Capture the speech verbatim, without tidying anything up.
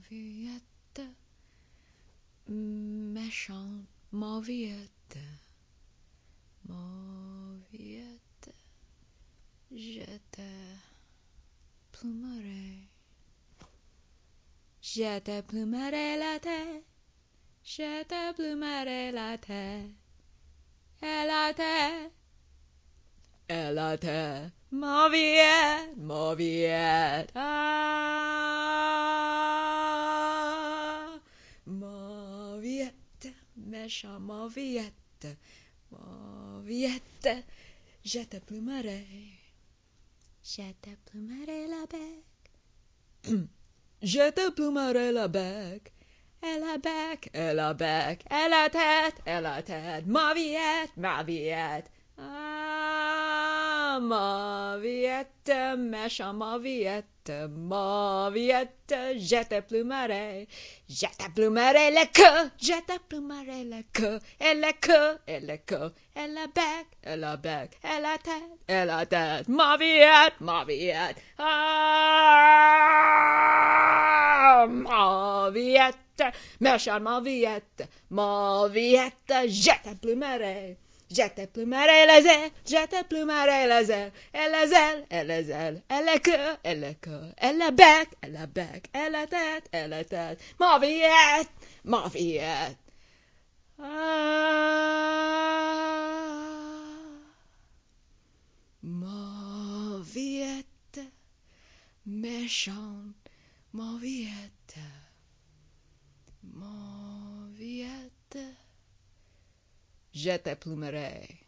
Mauviette, méchante Mauviette, Mauviette, je te plumerai. Je te plumerai la tête, je te plumerai la tête, et la tête, et la tête, Mauviette, Mauviette, ah, Mauviette, méchant Mauviette, Mauviette, je te plumerai, je te plumerai la bec. Je te plumerai la bec, et la bec, et la bec, et la tête, et la tête, Mauviette, Mauviette, ah, Mauviette, méchant Mauviette, Mauviette, je te plumerai, je te plumerai le queue, je te plumerai le queue, et le queue, et le queue, et la bec, et la bec, et la tête, et la tête, Mauviette, Mauviette, ah, Mauviette, méchante Mauviette, Mauviette, je te plumerai, je te plumerai les ailes, je te plumerai les ailes, et les ailes, et les ailes, et le queue, et le queue, et le bec, et le bec, et la tête, et la tête, Mauviette, Mauviette, ah, Mauviette, méchante Mauviette, Mauviette, je te plumerai.